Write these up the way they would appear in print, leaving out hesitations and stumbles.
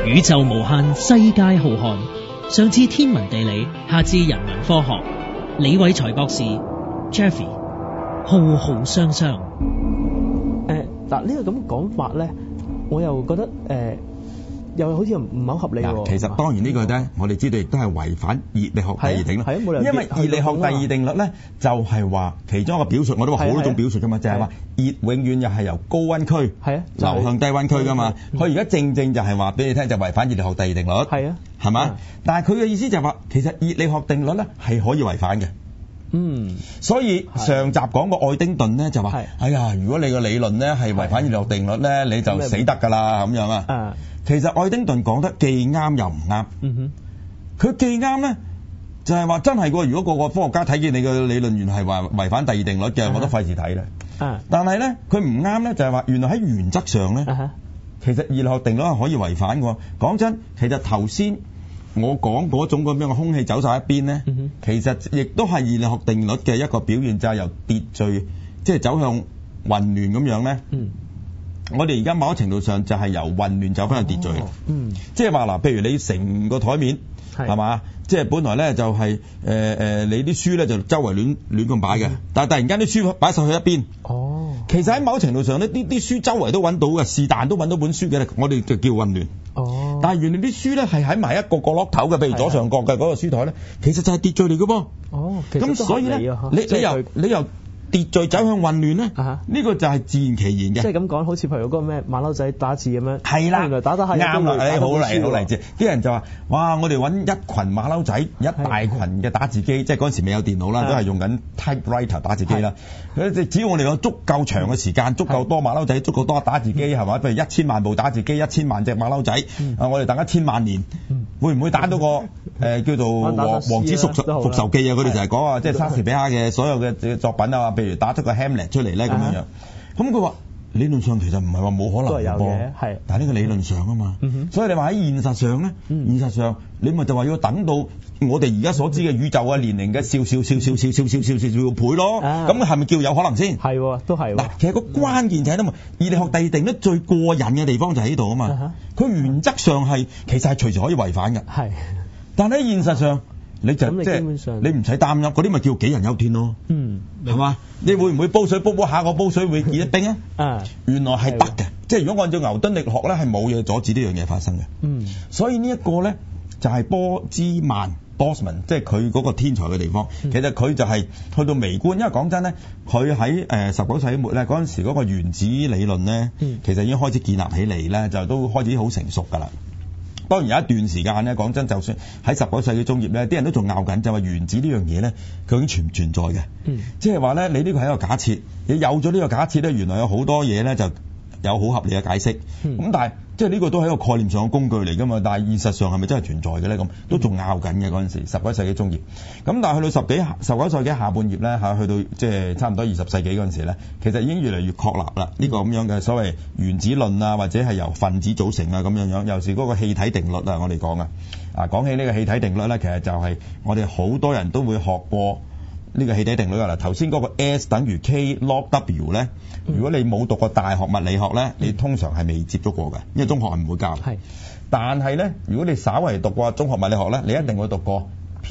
宇宙無限，世界浩瀚。上至天文地理，下至人文科學。李偉才博士 Jeffy 浩浩湯湯。 嗱呢個咁講法咧，我又覺得又好似唔係好合理喎。 其實當然呢個咧，我哋知道亦都係違反熱力學第二定律。因為熱力學第二定律咧，就係話其中一個表述，我都話好多種表述噶嘛，就係話熱永遠又係由高溫區流向低溫區噶嘛。佢而家正就係話俾你聽，就違反熱力學第二定律。係啊，係嘛？但係佢嘅意思就係話，其實熱力學定律咧係可以違反嘅。所以上集講過愛丁頓咧就話，哎呀，如果你個理論咧係違反熱力學定律咧，你就死得㗎啦咁樣啊。其實愛丁頓講得既啱又唔啱。佢既啱咧，就係話真係喎，如果個科學家睇見你嘅理論原來係話違反第二定律嘅，我都費事睇啦。但係咧，佢唔啱咧，就係話原來喺原則上咧，其實熱力學定律係可以違反嘅。講真，其實頭先我講嗰種咁樣嘅空氣走晒一邊咧，其實亦都係熱力學定律嘅一個表現，就係由秩序即係走向混亂咁樣咧。我哋而家某程度上就係由混亂走翻去秩序。即係話嗱，譬如你成個台面係嘛，即係本來咧就係你啲書咧就周圍亂咁擺嘅，但係突然間啲書擺晒去一邊。其實喺某程度上呢啲書周圍都揾到嘅，是但都揾到本書嘅，我哋就叫混亂。但係原來啲書咧係喺埋一個角落頭嘅，譬如左上角嘅嗰個書台咧，其實就係秩序嚟嘅噃。咁所以咧，你由秩序走向混亂咧，呢個就係自然其然嘅。 即係咁講，好似譬如嗰個咩馬騮仔打字咁樣。係啦，原來打下啱啦，好勵志。啲人就話：哇！我哋揾一群馬騮仔，一大群嘅打字機，即係嗰陣時未有電腦啦，都係用緊 typewriter 打字機啦。只要我哋有足夠長嘅時間，足夠多馬騮仔，足夠多打字機係嘛？譬如1000萬部打字機，1000萬隻馬騮仔，我哋等1000萬年，會唔會打到個叫做王子復仇記啊？佢哋就係講啊，即係莎士比亞嘅所有嘅作品啊，譬如打出個 Hamlet 出嚟咧咁樣樣。咁佢話理論上其實唔係話冇可能嘅，但係呢個理論上啊嘛。所以你話喺現實上咧，現實上你咪就話要等到我哋而家所知嘅宇宙嘅年齡嘅少倍咯。咁係咪叫有可能先？ 係，都係。嗱， 其實個關鍵就係嘛，熱力學第二定律最過癮嘅地方就喺呢度啊嘛。佢原則上係其實係隨時可以違反嘅。但喺現實上。你就即係你唔使擔憂，嗰啲咪叫杞人憂天咯。係嘛？你會唔會煲水煲下個煲水會結一冰啊？原來係得嘅，即係如果按照牛頓力學咧，係冇嘢阻止呢樣嘢發生嘅。所以呢一個咧就係波茲曼 Boltzmann， 即係佢嗰個天才嘅地方。其實佢就係去到微觀，因為講真咧，佢喺19世紀末咧嗰陣時嗰個原子理論咧，其實已經開始建立起嚟咧，就都開始好成熟㗎啦。當然有一段時間咧，講真，就算喺19世紀中葉咧，啲人都仲拗緊，就話原子呢樣嘢咧，究竟存唔存在嘅？即係話咧，你呢個係一個假設，你有咗呢個假設咧，原來有好多嘢咧就有好合理嘅解釋。咁但係即係呢個都係一個概念上嘅工具嚟㗎嘛。但係現實上係咪真係存在嘅咧？咁都仲拗緊嘅嗰陣時，19世紀中葉。咁但係去到19世紀下半葉咧去到即係差唔多20世紀嗰陣時咧，其實已經越嚟越確立啦。呢個咁樣嘅所謂原子論啊，或者係由分子組成啊咁樣樣，尤其是嗰個氣體定律啊，我哋講啊。講起呢個氣體定律咧，其實就係我哋好多人都會學過呢個氣體定律㗎啦。頭先嗰個 S 等於 K log W 咧，如果你冇讀過大學物理學咧，你通常係未接觸過嘅，因為中學係唔會教。但係咧，如果你稍為讀過中學物理學咧，你一定會讀過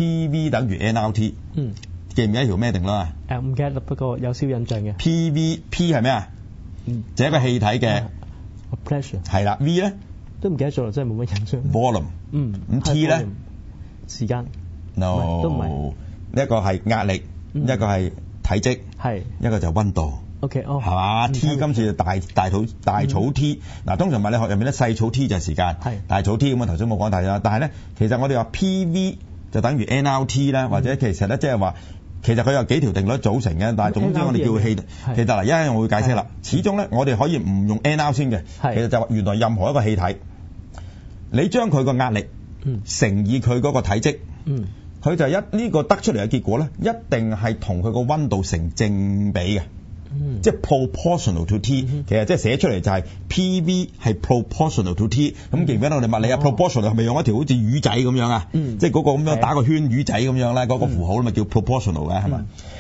PV 等於 nRT。記唔記得條咩定律啊？ 唔記得，不過有少印象嘅。 P 係咩啊？就係一個氣體嘅 pressure。係啦 ，V 咧都唔記得咗，真係冇乜印象。 Volume。咁 T 咧時間。 No， 都唔係。 一個係壓力，一個係體積，一個就溫度。 OK， 係嘛？T 今次就大草 T。嗱，通常物理學入面咧，細草 T 就係時間，大草 T 咁啊。頭先冇講大啦，但係咧，其實我哋話 PV 就等於 nRT 啦，或者其實咧即係話，其實佢有幾條定律組成嘅，但係總之我哋叫氣。其實嗱，一陣我會解釋啦。始終咧，我哋可以唔用 nR 先嘅，其實就話原來任何一個氣體，你將佢個壓力乘以佢嗰個體積。佢就呢個得出嚟嘅結果咧，一定係同佢個溫度成正比嘅，即係 proportional to T。其實即係寫出嚟就係 PV 係 proportional to T。咁記唔記得我哋物理啊 proportional 係咪用一條好似魚仔咁樣啊？即係嗰個咁樣打個圈魚仔咁樣咧，嗰個符號咪叫 proportional 嘅係咪？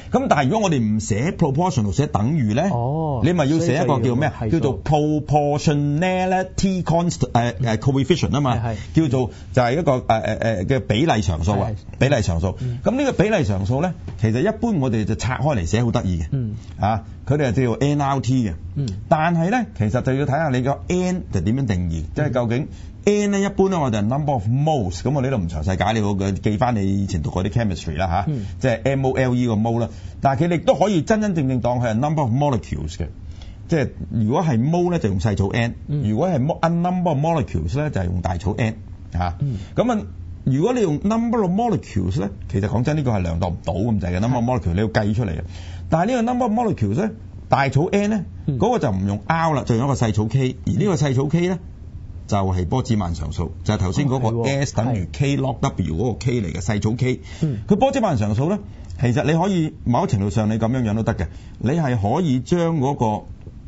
咁但係如果我哋唔寫 proportional 寫等於咧，你咪要寫一個叫咩啊？叫做 proportionality coefficient 啊嘛，叫做就係一個嘅比例常數啊，比例常數。咁呢個比例常數咧，其實一般我哋就拆開嚟寫好得意嘅，佢哋係叫做 NRT 嘅，但係咧其實就要睇下你個 N 就點樣定義，即係究竟 N 咧一般咧我哋係 number of moles， 咁我呢度唔詳細解，你會記翻你以前讀過啲 chemistry 啦嚇，即係 MOLE 個 mole 啦，但係佢哋都可以真真正正當佢係 number of molecules 嘅，即係如果係 mole 咧就用細草 n， 如果係 number of molecules 咧就係用大草 n 嚇，咁啊如果你用 number of molecules 咧，其實講真呢個係量度唔到咁滯嘅 number of molecules， 你要計出嚟嘅。但係呢個 number of molecules 咧，大草 n 咧，嗰個就唔用 R 啦，就用一個細草 k， 而呢個細草 k 咧就係波茲曼常數，就係頭先嗰個 S 等於 K log W 嗰個 K 嚟嘅細草 k。佢波茲曼常數咧，其實你可以某程度上你咁樣都得嘅，你係可以將嗰個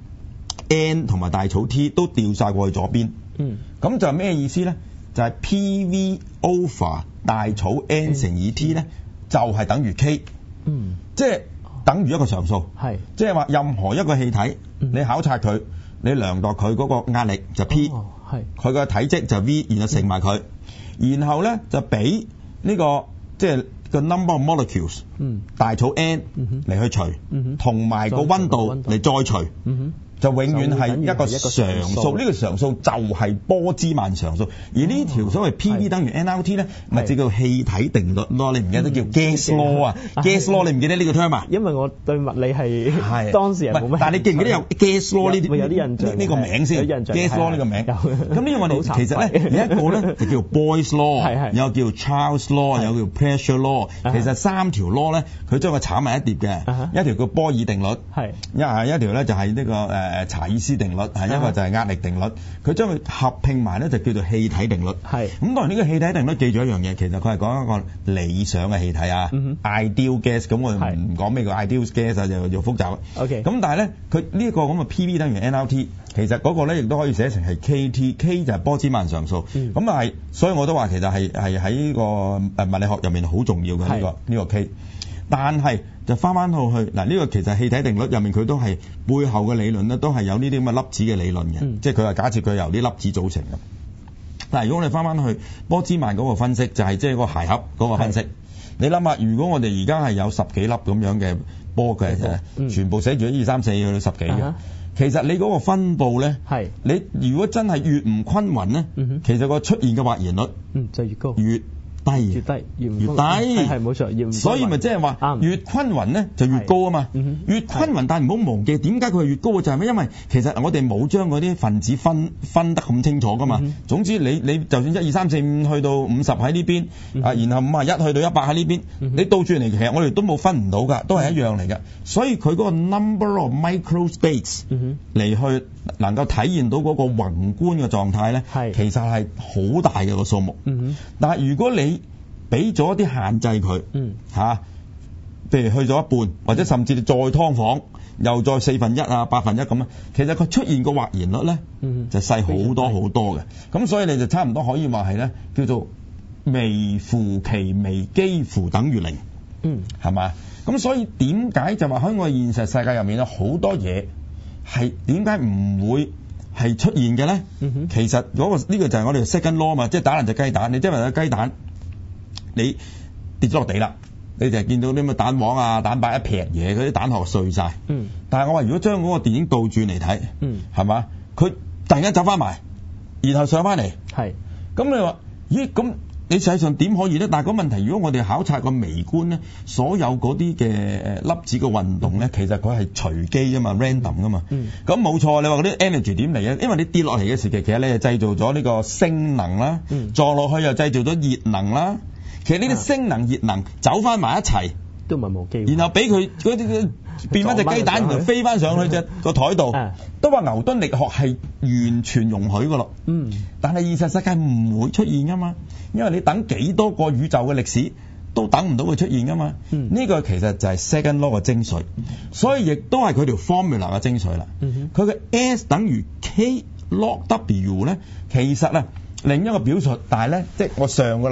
N 同埋大草 T 都調晒過去左邊。咁就係咩意思咧？就係 PV over 大草 N 乘以 T 咧，就係等於 K。即係等於一個常數。即係話任何一個氣體，你考察佢，你量度佢嗰個壓力就 P，佢個體積就 V， 然後乘埋佢，然後咧就俾呢個即係個 number of molecules，大草 N 嚟去除，同埋個溫度嚟再除。就永遠係一個常數，呢個常數就係波茲曼常數，而呢條所謂 PV 等於 NRT 咧，咪就叫氣體定律咯。你唔記得叫 gas law 啊？gas law 你唔記得呢個 term 啊？ 因為我對物理係當時係冇咩， 但係你記唔記得有 gas law 呢啲？ 有啲印象呢個名先。gas law 呢個名。咁呢個我哋其實咧有一個咧就叫 Boyle's law， 有叫 Charles law， 有叫 pressure law。其實三條 law 咧，佢將佢炒埋一碟嘅，一條叫波爾定律，一條咧就係呢個查爾斯定律，係一個就係壓力定律，佢將佢合併埋咧就叫做氣體定律。咁當然呢個氣體定律記住一樣嘢，其實佢係講一個理想嘅氣體啊，ideal gas。咁我哋唔講咩叫 ideal gas 啊，就複雜。咁但係咧，佢呢一個咁嘅 PV 等於 NRT， 其實嗰個咧亦都可以寫成係 KT，K 就係波茲曼常數。咁係，所以我都話其實係喺呢個物理學入面好重要嘅呢個 K。但係就翻到去嗱，呢個其實氣體定律入面佢都係背後嘅理論咧，都係有呢啲咁嘅粒子嘅理論嘅，即係佢係假設佢由啲粒子組成嘅。但係如果我哋翻去波茲曼嗰個分析，就係即係個鞋盒嗰個分析。你諗下，如果我哋而家係有十幾粒咁樣嘅波嘅，全部寫住1、2、3、4去到十幾嘅，其實你嗰個分佈咧，你如果真係越唔均勻咧，其實個出現嘅或然率就越高， 越低，越低， 係冇錯， 所以咪即係話越均勻咧就越高啊嘛，越均勻，但係唔好忘記點解佢係越高嘅就係咩？因為其實我哋冇將嗰啲分子分得咁清楚噶嘛。總之你就算1、2、3、4、5去到50喺呢邊啊，然後51去到100喺呢邊，你倒轉嚟其實我哋都冇分唔到㗎，都係一樣嚟㗎。所以佢嗰個 number of microspace 嚟去能夠體現到嗰個宏觀嘅狀態咧，其實係好大嘅個數目。但係如果你俾咗啲限制佢，譬如去咗一半，或者甚至你再劏房，又再1/4啊、1/8咁啊，其實佢出現個或然率咧，就細好多好多嘅。咁所以你就差唔多可以話係咧，叫做微乎其微，幾乎等於0，係嘛？咁所以點解就話喺我現實世界入面有好多嘢係點解唔會係出現嘅咧？其實呢個就係我哋 second law 嘛，即係打爛隻雞蛋。你即係話個雞蛋你跌咗落地啦，你就係見到啲咁嘅蛋黃啊、蛋白一劈嘢，嗰啲蛋殼碎晒。但係我話如果將嗰個電影倒轉嚟睇，係嘛？佢突然間走翻埋，然後上翻嚟，咁你話咦？咁你實際上點可以咧？但係個問題，如果我哋考察個微觀咧，所有嗰啲嘅粒子嘅運動咧，其實佢係隨機㗎嘛 ，random 㗎嘛。咁冇錯，你話嗰啲 energy 點嚟啊？因為你跌落嚟嘅時期，其實你係製造咗呢個升能啦，撞落去又製造咗熱能啦。其實呢啲升能熱能走翻埋一齊， 都唔係冇機會。 然後俾佢嗰啲變翻隻雞蛋，然後飛翻上去隻個台度，都話牛頓力學係完全容許噶咯。但係現實世界唔會出現噶嘛，因為你等幾多個宇宙嘅歷史都等唔到佢出現噶嘛。呢個其實就係 second law 嘅精髓，所以亦都係佢條 formula 嘅精髓啦。佢嘅 S 等於 K log W 咧，其實咧另一個表述，但係咧即係我上個禮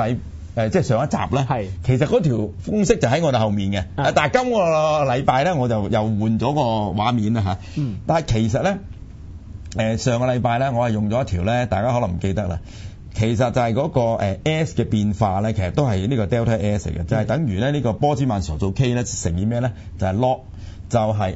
即係上一集咧，其實嗰條公式就喺我哋後面嘅。但係今個禮拜咧，我就又換咗個畫面啦嚇。但係其實咧，上個禮拜咧，我係用咗一條咧，大家可能唔記得啦。其實就係嗰個S 嘅變化咧，其實都係呢個 delta S 嚟嘅，就係等於咧呢個波茲曼常數 K 咧乘以咩咧？就係 log 就係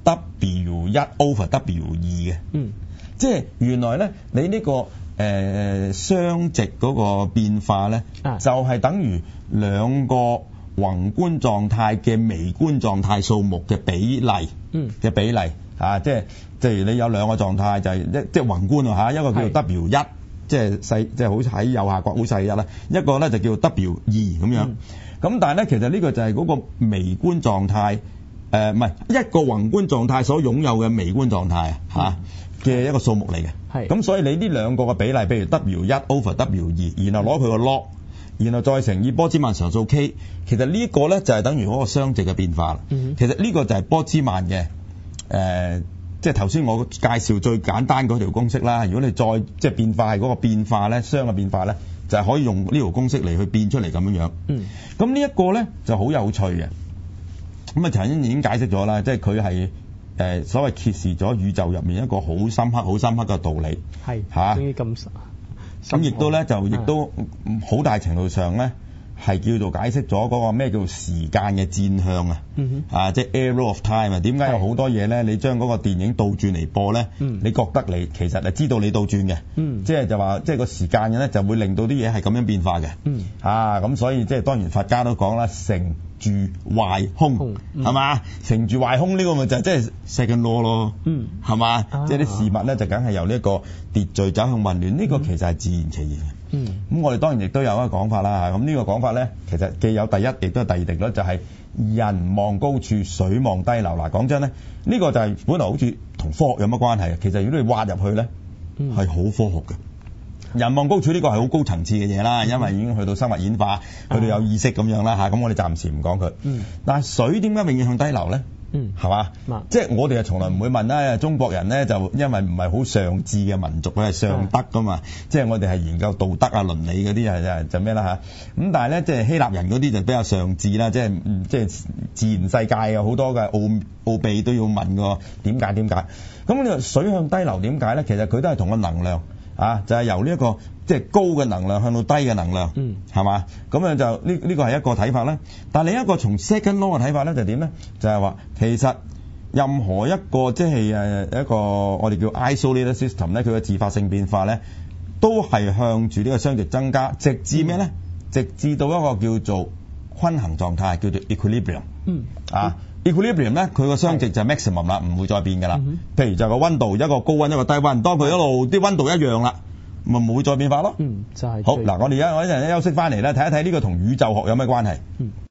W1 over W2 嘅。即係原來咧你呢個雙值嗰個變化咧，就係等於兩個宏觀狀態嘅微觀狀態數目嘅比例嘅比例啊！即係如你有兩個狀態，就係即係宏觀啊嚇，一個叫做 W1。即係細，即係好似喺右下角好細一啦。一個咧就叫 W2 咁樣。咁但係咧，其實呢個就係嗰個微觀狀態，唔係一個宏觀狀態所擁有嘅微觀狀態嘅一個數目嚟嘅。咁所以你呢兩個嘅比例，譬如 W1 over W2，然後攞佢個 log，然後再乘以波茲曼常數 K， 其實呢個咧就係等於嗰個雙值嘅變化啦。其實呢個就係波茲曼嘅即係頭先我介紹最簡單嗰條公式啦。如果你再即係變化係嗰個變化咧，雙嘅變化咧，就係可以用呢條公式嚟去變出嚟咁樣樣。咁呢一個咧就好有趣嘅。咁啊，頭先已經解釋咗啦，即係佢係所謂揭示咗宇宙入面一個好深刻嘅道理。係嚇，終於咁亦都咧就亦都好大程度上咧，係叫做解釋咗嗰個咩叫時間嘅戰向啊！即係 arrow of time 啊！點解有好多嘢咧？你將嗰個電影倒轉嚟播咧，你覺得你其實係知道你倒轉嘅，即係就話即係個時間嘅咧就會令到啲嘢係咁樣變化嘅。咁所以即係當然佛家都講啦，成住壞空係嘛？成住壞空呢個咪就係即係 second law 咯，係嘛？即係啲事物咧就梗係由呢一個秩序走向混亂，呢個其實係自然其然嘅。咁我哋當然亦都有一個講法啦。咁呢個講法咧，其實既有第一，亦都係第二定律，就係人望高處，水望低流。嗱，講真咧，呢個就係本來好似同科學有乜關係啊？其實如果你挖入去咧，係好科學嘅。人望高處呢個係好高層次嘅嘢啦，因為已經去到生物演化，去到有意識咁樣啦嚇。咁我哋暫時唔講佢。但係水點解永遠向低流咧？係嘛？即係我哋係從來唔會問啦。中國人咧就因為唔係好上智嘅民族，佢係上德噶嘛。即係我哋係研究道德啊、倫理嗰啲就咩啦嚇。咁但係咧，即係希臘人嗰啲就比較上智啦。即係自然世界有好多嘅奧秘都要問個點解？咁你話水向低流點解咧？其實佢都係同個能量就係由呢一個即係高嘅能量向到低嘅能量，係嘛？咁樣就呢個係一個睇法啦。但係另一個從 second law 嘅睇法咧，就點咧？就係話其實任何一個即係一個我哋叫 isolated system 咧，佢嘅自發性變化咧，都係向住呢個雙值增加，直至咩咧？直至到一個叫做均衡狀態，叫做 equilibrium。equilibrium 咧，佢個雙值就係 maximum 啦，唔會再變㗎啦。譬如就個溫度，一個高溫一個低溫，當佢一路啲溫度一樣啦，咪唔會再變化咯。就係好嗱，我哋一陣休息翻嚟咧，睇一睇呢個同宇宙學有咩關係。